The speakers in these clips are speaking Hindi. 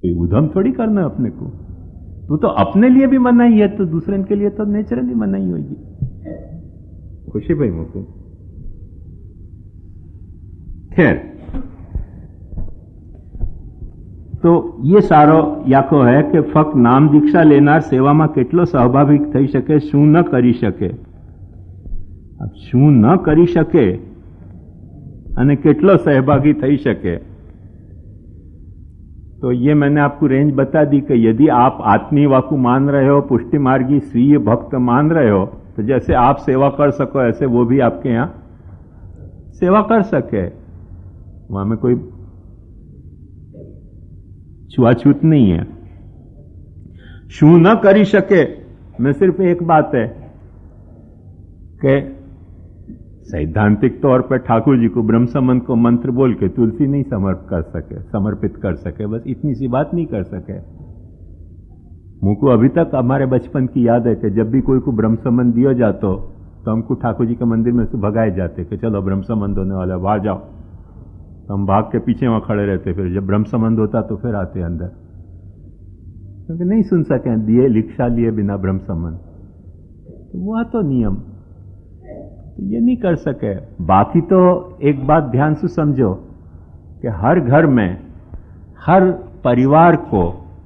उधम थोड़ी करना है अपने को। तो अपने लिए भी मनाही है तो दूसरे के लिए तो नेचुरली मनाही होगी। खुशी भाई मुझको खैर, तो ये सारो याको है कि फक्त नाम दीक्षा लेनार सेवामां કેટલો સ્વાભાવિક થઈ શકે, શું ન કરી શકે। अब શું ન કરી શકે અને કેટલો सहभागी થઈ શકે, तो ये मैंने आपको रेंज बता दी कि यदि आप आत्मीय वाकु मान रहे हो, पुष्टि मार्गी स्वीय भक्त मान रहे हो, तो जैसे आप सेवा कर सको ऐसे वो भी आपके यहां सेवा कर सके। वहां में कोई छुआछूत नहीं है। शू न करी सके में सिर्फ एक बात है कि सैद्धांतिक तौर पर ठाकुर जी को ब्रह्म संबंध को मंत्र बोल के तुलसी नहीं समर्पित कर सके, बस इतनी सी बात नहीं कर सके। मुझको अभी तक हमारे बचपन की याद है कि जब भी कोई को ब्रह्म संबंध दिया जाता तो हमको ठाकुर जी के मंदिर में से भगाए जाते कि चलो ब्रह्म संबंध होने वाला, बाहर जाओ। तो हम भाग के पीछे वहां खड़े रहते, फिर जब ब्रह्म संबंध होता तो फिर आते अंदर, क्योंकि नहीं सुन सके दिए दीक्षा लिए बिना ब्रह्म संबंध, तो वह तो नियम, तो ये नहीं कर सके। बाकी तो एक बात ध्यान से समझो कि हर घर में, हर परिवार को,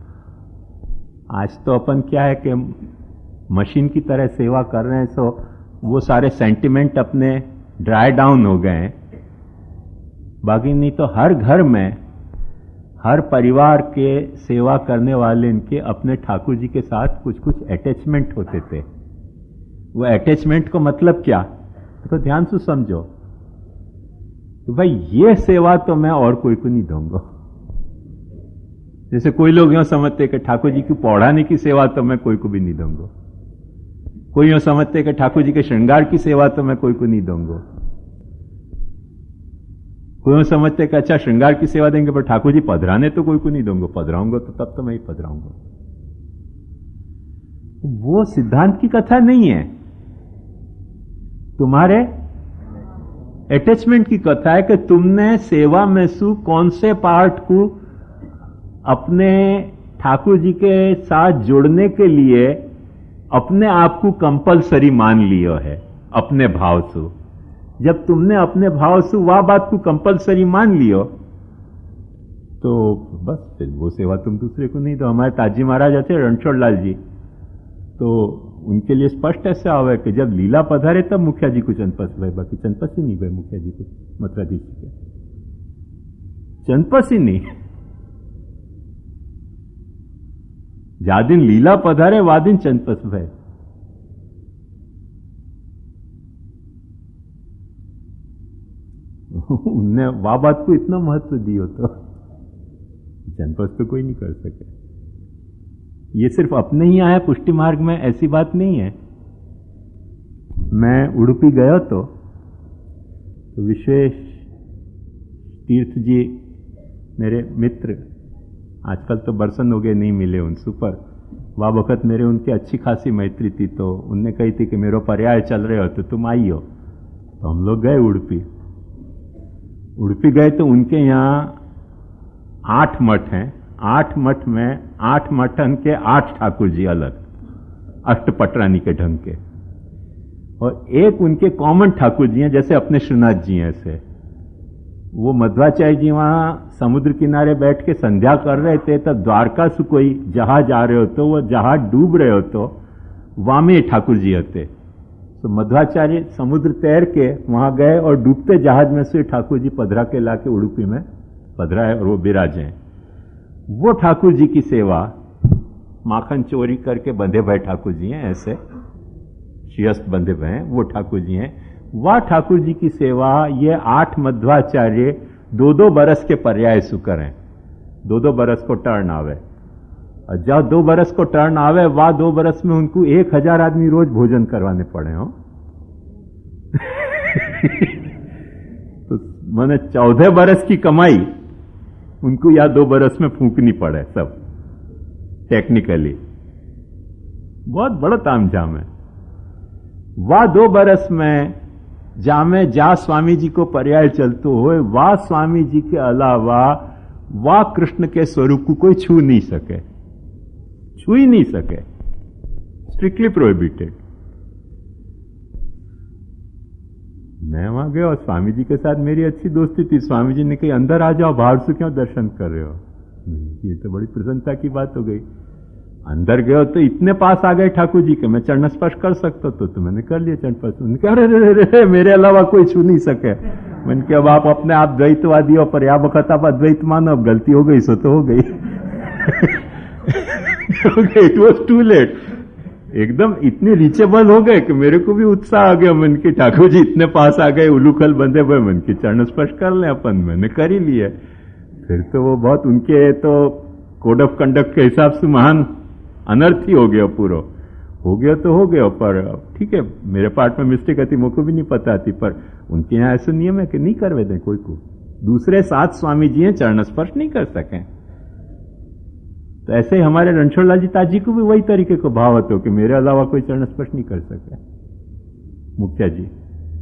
आज तो अपन क्या है कि मशीन की तरह सेवा कर रहे हैं, तो वो सारे सेंटिमेंट अपने ड्राई डाउन हो गए हैं। बाकी नहीं तो हर घर में, हर परिवार के सेवा करने वाले इनके अपने ठाकुर जी के साथ कुछ कुछ अटैचमेंट होते थे। वो अटैचमेंट को मतलब क्या, तो ध्यान से समझो कि भाई ये सेवा तो मैं और कोई को नहीं दूंगा। जैसे कोई लोग यूं समझते कि ठाकुर जी की पौड़ाने की सेवा तो मैं कोई को भी नहीं दूंगा, कोई यूं समझते कि ठाकुर जी के श्रृंगार की सेवा तो मैं कोई को नहीं दूंगा, कोई यूं समझते कि अच्छा श्रृंगार की सेवा देंगे पर ठाकुर जी पधराने तो कोई को नहीं दूंगा, पधराऊंगा तो तब तो मैं ही पधराऊंगा। वो सिद्धांत की कथा नहीं है, तुम्हारे अटैचमेंट की कथा है कि तुमने सेवा में से कौन से पार्ट को अपने ठाकुर जी के साथ जुड़ने के लिए अपने आप को कंपलसरी मान लियो है अपने भाव से। जब तुमने अपने भाव से वह बात को कंपलसरी मान लियो तो बस फिर वो सेवा तुम दूसरे को नहीं दो। हमारे ताजी महाराज आते रणछोड़ लाल जी, तो उनके लिए स्पष्ट ऐसा हुआ कि जब लीला पधारे तब मुखिया जी को चंदपस भाई, बाकी चंदपस ही नहीं भाई मुखिया जी को, मथुराधीश के चंदपस ही नहीं। जा दिन लीला पधारे वा दिन चंदपस भाई। उनने वाह बात को इतना महत्व दियो तो चंदपस तो कोई नहीं कर सके। ये सिर्फ अपने ही आया पुष्टि मार्ग में, ऐसी बात नहीं है। मैं उडुपी गया तो विश्वेश तीर्थ जी मेरे मित्र, आजकल तो बरसन हो गए नहीं मिले उनसे, पर वह वक्त मेरे उनकी अच्छी खासी मैत्री थी। तो उनने कही थी कि मेरा पर्याय चल रहे हो तो तुम आई हो। तो हम लोग गए उडुपी गए तो उनके यहाँ 8 मठ हैं। 8 मठ में 8 मठन के 8 ठाकुर जी अलग, अष्टपटरानी के ढंग के, और एक उनके कॉमन ठाकुर जी हैं जैसे अपने श्रीनाथ जी हैं ऐसे। वो मध्वाचार्य जी वहां समुद्र किनारे बैठ के संध्या कर रहे थे, तब द्वारका से कोई जहाज आ रहे हो तो वो जहाज डूब रहे हो तो वहां में ठाकुर जी होते। तो मध्वाचार्य समुद्र तैर के वहां गए और डूबते जहाज में से ठाकुर जी पधरा के लाके उडुपी में पधराए और वो विराजे। वो ठाकुर जी की सेवा माखन चोरी करके बंधे भाई ठाकुर जी हैं, ऐसे शियस्त बंधे हुए हैं वो ठाकुर जी हैं। वह ठाकुर जी की सेवा ये 8 मध्वाचार्य 2-2 बरस के पर्याय सु करें। 2-2 बरस को टर्न आवे, और जब 2 बरस को टर्न आवे वह 2 बरस में उनको 1000 आदमी रोज भोजन करवाने पड़े हो। तो मैंने 14 बरस की कमाई उनको या 2 बरस में फूंकनी पड़े सब टेक्निकली। बहुत बड़ा तामझाम है। वह 2 बरस में जामे जा स्वामी जी को पर्याय चलते हुए, वाह स्वामी जी के अलावा वह कृष्ण के स्वरूप को कोई छू नहीं सके, छू ही नहीं सके, स्ट्रिक्टली प्रोहिबिटेड। मैं वहां गया और स्वामी जी के साथ मेरी अच्छी दोस्ती थी। स्वामी जी ने कही अंदर आ जाओ, बाहर से क्यों दर्शन कर रहे हो? ये तो बड़ी प्रसन्नता की बात हो गई। अंदर गए तो इतने पास आ गए ठाकुर जी के, मैं चरण स्पर्श कर सकता तो मैंने कर लिया चरण स्पर्श। उनके अरे मेरे अलावा कोई छू नहीं सके। मैंने कहा अब आप अपने आप द्वैतवादी हो, पर या वक्त आप अद्वैत मानो, अब गलती हो गई सो तो हो गई। It was too late. एकदम इतने रीचेबल हो गए कि मेरे को भी उत्साह आ गया। मन की ठाकुर जी इतने पास आ गए, उलूखल बंधे हुए, मन की चरण स्पर्श कर ले अपन, मैंने कर ही लिया। फिर तो वो बहुत उनके तो कोड ऑफ कंडक्ट के हिसाब से महान अनर्थ ही हो गया पूरा। हो गया तो हो गया, पर ठीक है मेरे पार्ट में मिस्टेक आती, मुझको भी नहीं पता आती, पर उनके यहाँ ऐसा नियम है कि नहीं करवे दें कोई को। दूसरे 7 स्वामी जी हैं चरण स्पर्श नहीं कर सके। तो ऐसे ही हमारे रणछोड़लाल जी ताजी को भी वही तरीके को भाव होते हो कि मेरे अलावा कोई चरण स्पर्श नहीं कर सके। मुखिया जी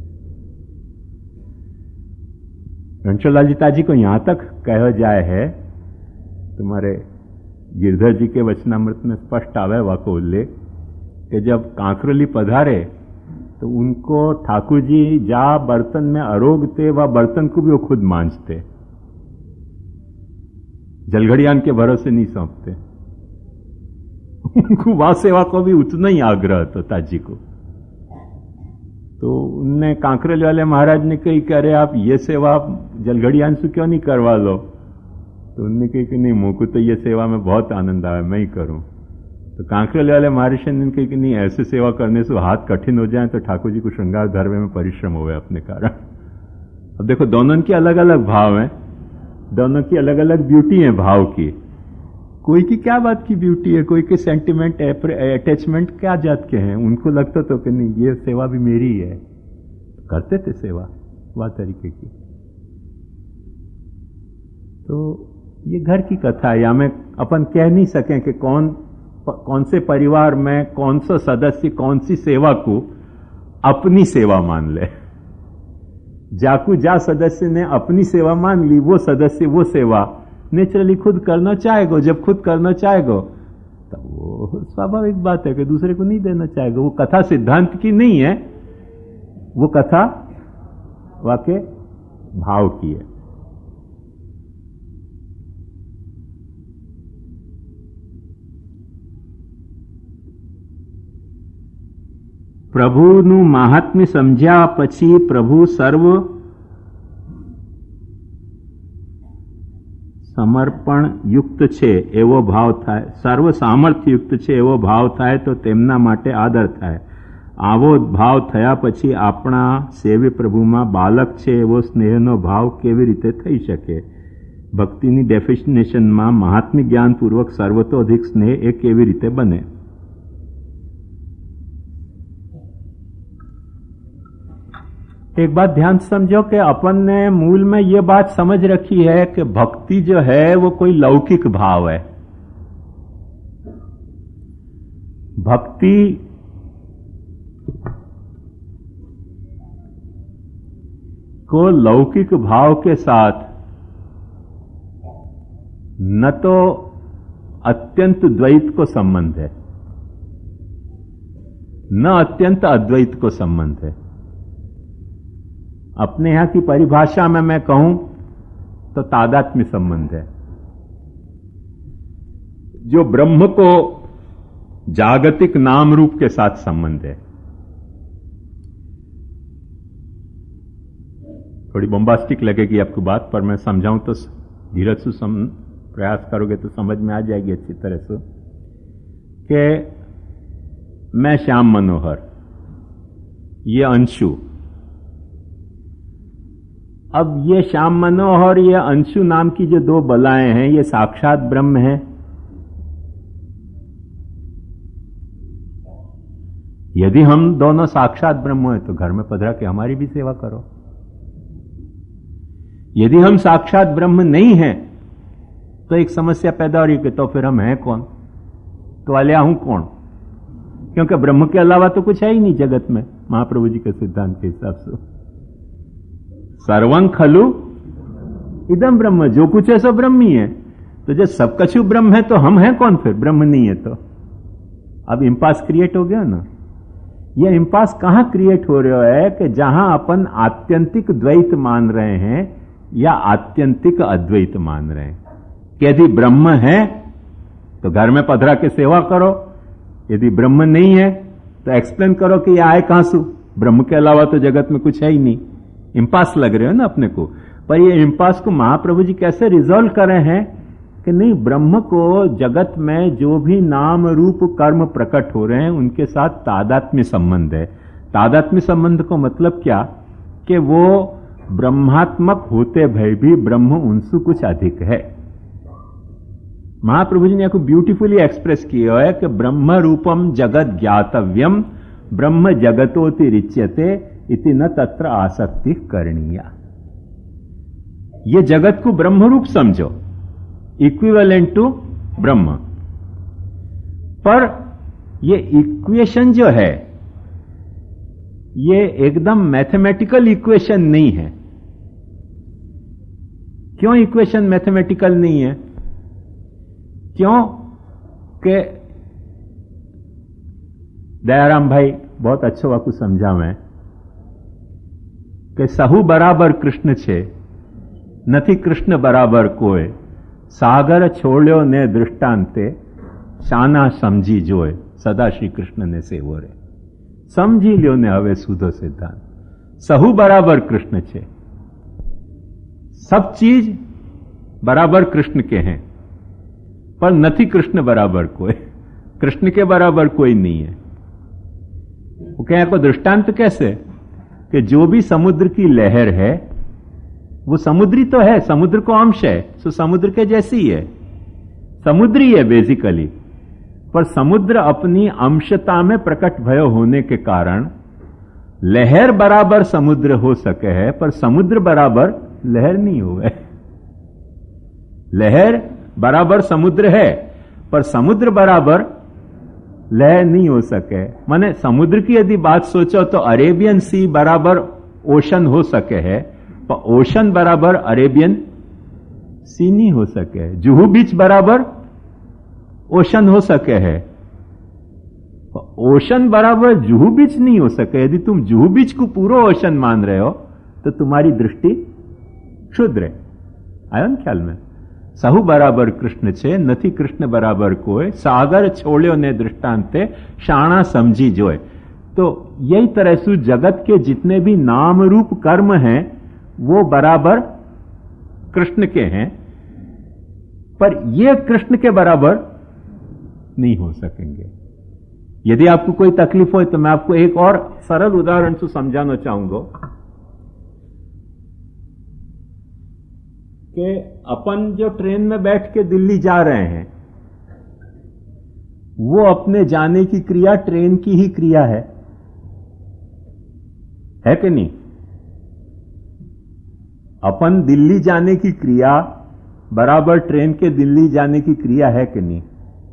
रणछोड़लाल जी ताजी को यहां तक कहा जाए है, तुम्हारे गिरधर जी के वचनामृत में स्पष्ट आवे वाको उल्लेख कि जब कांकरली पधारे तो उनको ठाकुर जी जा बर्तन में अरोग थे, वह बर्तन को भी वो खुद मांझते, जलघड़ियान के भरोसे नहीं सौंपते। उनको वह सेवा को भी उतना ही आग्रह था ताजी को। तो उनने कांकरेल वाले महाराज ने कही कि अरे आप ये सेवा जलघड़ियान से क्यों नहीं करवा लो? तो उनने कही कि नहीं मुझको तो ये सेवा में बहुत आनंद आया, मैं ही करूं। तो कांकरेल वाले महर्षि ने कही कि नहीं ऐसे सेवा करने से हाथ कठिन हो जाए तो ठाकुर जी को श्रृंगार धरवे में परिश्रम हो गया अपने कारण। अब देखो दोनों के अलग अलग भाव हैं, दोनों की अलग अलग ब्यूटी है भाव की। कोई की क्या बात की ब्यूटी है, कोई के सेंटिमेंट अटैचमेंट क्या जात के हैं। उनको लगता तो कि नहीं ये सेवा भी मेरी है, करते थे सेवा वह तरीके की। तो ये घर की कथा है, या में अपन कह नहीं सकें कि कौन से परिवार में कौन सा सदस्य कौन सी सेवा को अपनी सेवा मान ले। जाकू जा सदस्य ने अपनी सेवा मान ली, वो सदस्य वो सेवा नेचुरली खुद करना चाहेगा। जब खुद करना चाहेगा तो वो स्वाभाविक बात है कि दूसरे को नहीं देना चाहेगा। वो कथा सिद्धांत की नहीं है, वो कथा वाकई भाव की है। પ્રભુનું મહાત્મ્ય સમજ્યા પછી પ્રભુ સર્વ સમર્પણ યુક્ત છે એવો ભાવ થાય, સર્વ સામર્થ્ય યુક્ત છે એવો ભાવ થાય તો તેમના માટે આદર થાય। આવો ભાવ થયા પછી આપણા સેવ્ય પ્રભુમાં બાલક છે એવો સ્નેહનો ભાવ કેવી રીતે થઈ શકે? ભક્તિની ડેફિનેશનમાં મહાત્મ્ય જ્ઞાનપૂર્વક સર્વતોધિક સ્નેહ એ કેવી રીતે બને? एक बात ध्यान समझो कि अपन ने मूल में यह बात समझ रखी है कि भक्ति जो है वो कोई लौकिक भाव है। भक्ति को लौकिक भाव के साथ न तो अत्यंत द्वैत को संबंध है, न अत्यंत अद्वैत को संबंध है। अपने यहां की परिभाषा में मैं कहूं तो तादात्म्य संबंध है। जो ब्रह्म को जागतिक नाम रूप के साथ संबंध है। थोड़ी बॉम्बास्टिक लगेगी आपको बात, पर मैं समझाऊं तो धीरज से प्रयास करोगे तो समझ में आ जाएगी अच्छी तरह से कि मैं श्याम मनोहर, ये अंशु। अब ये श्याम मनोहर ये अंशु नाम की जो दो बलाएं हैं ये साक्षात ब्रह्म है। यदि हम दोनों साक्षात ब्रह्म हैं तो घर में पधरा के हमारी भी सेवा करो। यदि हम साक्षात ब्रह्म नहीं हैं तो एक समस्या पैदा हो रही कि तो फिर हम हैं कौन, तो अलिया हूं कौन? क्योंकि ब्रह्म के अलावा तो कुछ है ही नहीं जगत में। महाप्रभु जी के सिद्धांत के हिसाब से सर्वं खलु इदम ब्रह्म, जो कुछ है सब ब्रह्म ही है। तो जब सब कछु ब्रह्म है तो हम हैं कौन फिर? ब्रह्म नहीं है तो। अब इंपास क्रिएट हो गया ना। यह इंपास कहां क्रिएट हो रहा है कि जहां अपन आत्यंतिक द्वैत मान रहे हैं या आत्यंतिक अद्वैत मान रहे हैं। कि यदि ब्रह्म है तो घर में पधरा के सेवा करो, यदि ब्रह्म नहीं है तो एक्सप्लेन करो कि यह आए कहां से, ब्रह्म के अलावा तो जगत में कुछ है ही नहीं। इंपास लग रहे हो ना अपने को। पर ये इंपास को महाप्रभु जी कैसे रिजॉल्व कर रहे हैं कि नहीं, ब्रह्म को जगत में जो भी नाम रूप कर्म प्रकट हो रहे हैं उनके साथ तादात्म्य संबंध है। तादात्म्य संबंध को मतलब क्या कि वो ब्रह्मात्मक होते भय भी ब्रह्म उनसे कुछ अधिक है। महाप्रभु जी ने आपको ब्यूटीफुली एक्सप्रेस किया है कि ब्रह्म रूपम जगत ज्ञातव्यम ब्रह्म जगतोति रिच्यते इति न तत्र आसक्ति करणीया। ये जगत को ब्रह्म रूप समझो, इक्विवेलेंट टू ब्रह्म। पर ये इक्वेशन जो है ये एकदम मैथमेटिकल इक्वेशन नहीं है। क्यों इक्वेशन मैथमेटिकल नहीं है? क्यों कि दयाराम भाई बहुत अच्छो वाकु समझा मैं कि सहु बराबर कृष्ण छे नथी कृष्ण बराबर कोय, सागर छोड़्यो ने दृष्टांते शाना समझी जोय, सदा श्री कृष्ण ने सेवो रे। समझी ल्यो ने हवे सुधो सिद्धांत। सहु बराबर कृष्ण छे, सब चीज बराबर कृष्ण के हैं, पर नथी कृष्ण बराबर कोई, कृष्ण के बराबर कोई नहीं है। वो कहें आपको दृष्टांत कैसे कि जो भी समुद्र की लहर है वो समुद्री तो है, समुद्र को अंश है, सो समुद्र के जैसी ही है, समुद्री है बेसिकली। पर समुद्र अपनी अंशता में प्रकट भय होने के कारण लहर बराबर समुद्र हो सके है, पर समुद्र बराबर लहर नहीं हो गए। लहर बराबर समुद्र है पर समुद्र बराबर लहर नहीं हो सके। माने समुद्र की यदि बात सोचो तो अरेबियन सी बराबर ओशन हो सके है, पर ओशन बराबर अरेबियन सी नहीं हो सके। जुहू बीच बराबर ओशन हो सके है, पर ओशन बराबर जुहू बीच नहीं हो सके। यदि तुम जुहू बीच को पूरा ओशन मान रहे हो तो तुम्हारी दृष्टि क्षुद्र है। आयो ना ख्याल में? सहु बराबर कृष्ण छे नथी कृष्ण बराबर कोय, सागर छोड़्यो ने दृष्टांते शाणा समझी जोय। तो यही तरह से जगत के जितने भी नाम रूप कर्म हैं वो बराबर कृष्ण के हैं, पर ये कृष्ण के बराबर नहीं हो सकेंगे। यदि आपको कोई तकलीफ हो तो मैं आपको एक और सरल उदाहरण से समझाना चाहूंगा कि अपन जो ट्रेन में बैठ के दिल्ली जा रहे हैं वो अपने जाने की क्रिया ट्रेन की ही क्रिया है कि नहीं? अपन दिल्ली जाने की क्रिया बराबर ट्रेन के दिल्ली जाने की क्रिया है कि नहीं?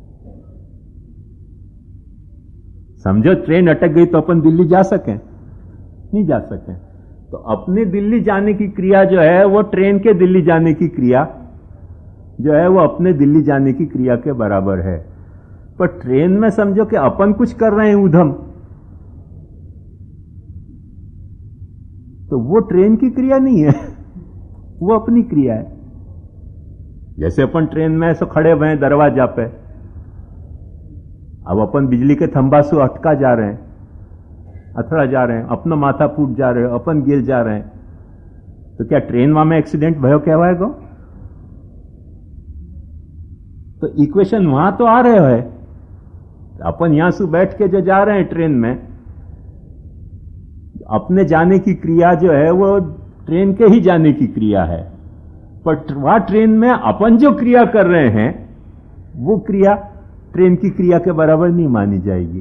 समझो ट्रेन अटक गई तो अपन दिल्ली जा सकें? नहीं जा सकें। तो अपने दिल्ली जाने की क्रिया जो है वो ट्रेन के दिल्ली जाने की क्रिया जो है वो अपने दिल्ली जाने की क्रिया के बराबर है। पर ट्रेन में समझो कि अपन कुछ कर रहे हैं उधम, तो वो ट्रेन की क्रिया नहीं है, वो अपनी क्रिया है। जैसे अपन ट्रेन में ऐसे खड़े हुए हैं दरवाजा पे, अब अपन बिजली के थंबा से अटका जा रहे हैं, अथड़ा जा रहे हैं, अपना माथा फूट जा रहे हो, अपन गिर जा रहे हैं, तो क्या ट्रेन में एक्सीडेंट भयो कहवाएगा? तो इक्वेशन वहां तो आ रहे है। अपन यहां से बैठ के जो जा रहे हैं ट्रेन में, अपने जाने की क्रिया जो है वो ट्रेन के ही जाने की क्रिया है, पर वहां ट्रेन में अपन जो क्रिया कर रहे हैं वो क्रिया ट्रेन की क्रिया के बराबर नहीं मानी जाएगी।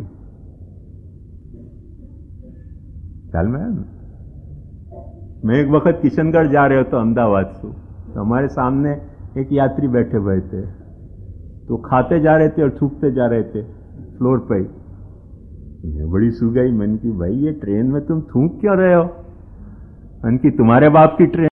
ख्याल में? मैं एक वक्त किशनगढ़ जा रहे हो तो अहमदाबाद से, तो हमारे सामने एक यात्री बैठे हुए थे, तो खाते जा रहे थे और थूकते जा रहे थे फ्लोर पे ही। मैं बड़ी सू गई, मन की भाई ये ट्रेन में तुम थूक क्यों रहे हो? मन की तुम्हारे बाप की ट्रेन